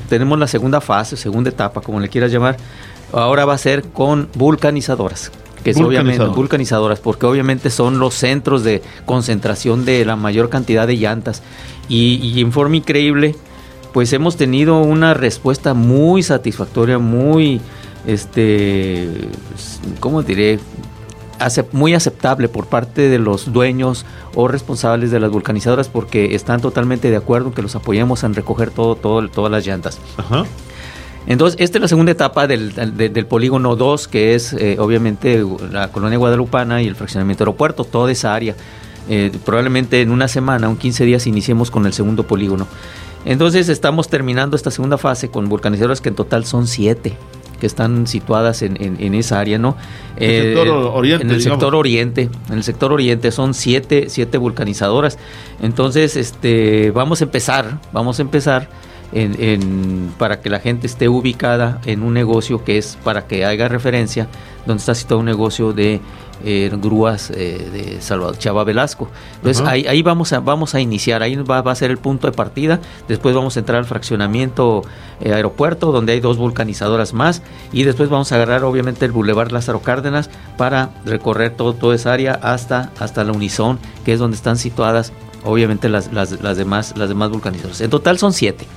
tenemos la segunda fase, segunda etapa, como le quieras llamar. Ahora va a ser con vulcanizadoras, que es obviamente vulcanizadoras, porque obviamente son los centros de concentración de la mayor cantidad de llantas. Y en forma increíble, pues hemos tenido una respuesta muy satisfactoria, muy, ¿cómo diré? Muy aceptable por parte de los dueños o responsables de las vulcanizadoras, porque están totalmente de acuerdo en que los apoyemos en recoger todas las llantas. Ajá. Entonces, esta es la segunda etapa del polígono 2, que es obviamente la colonia guadalupana y el fraccionamiento aeropuerto, toda esa área. Probablemente en una semana, un 15 días, iniciemos con el segundo polígono. Entonces, estamos terminando esta segunda fase con vulcanizadoras, que en total son 7. Que están situadas en esa área, ¿no? En el sector oriente. En el sector oriente son 7 vulcanizadoras. Entonces, vamos a empezar para que la gente esté ubicada en un negocio que es, para que haga referencia, donde está situado un negocio de grúas de Salvador Chava Velasco. Entonces ahí vamos a iniciar, ahí va a ser el punto de partida. Después vamos a entrar al fraccionamiento aeropuerto, donde hay 2 vulcanizadoras más, y después vamos a agarrar obviamente el Boulevard Lázaro Cárdenas para recorrer toda esa área hasta la Unison, que es donde están situadas obviamente las demás vulcanizadoras. En total son 7.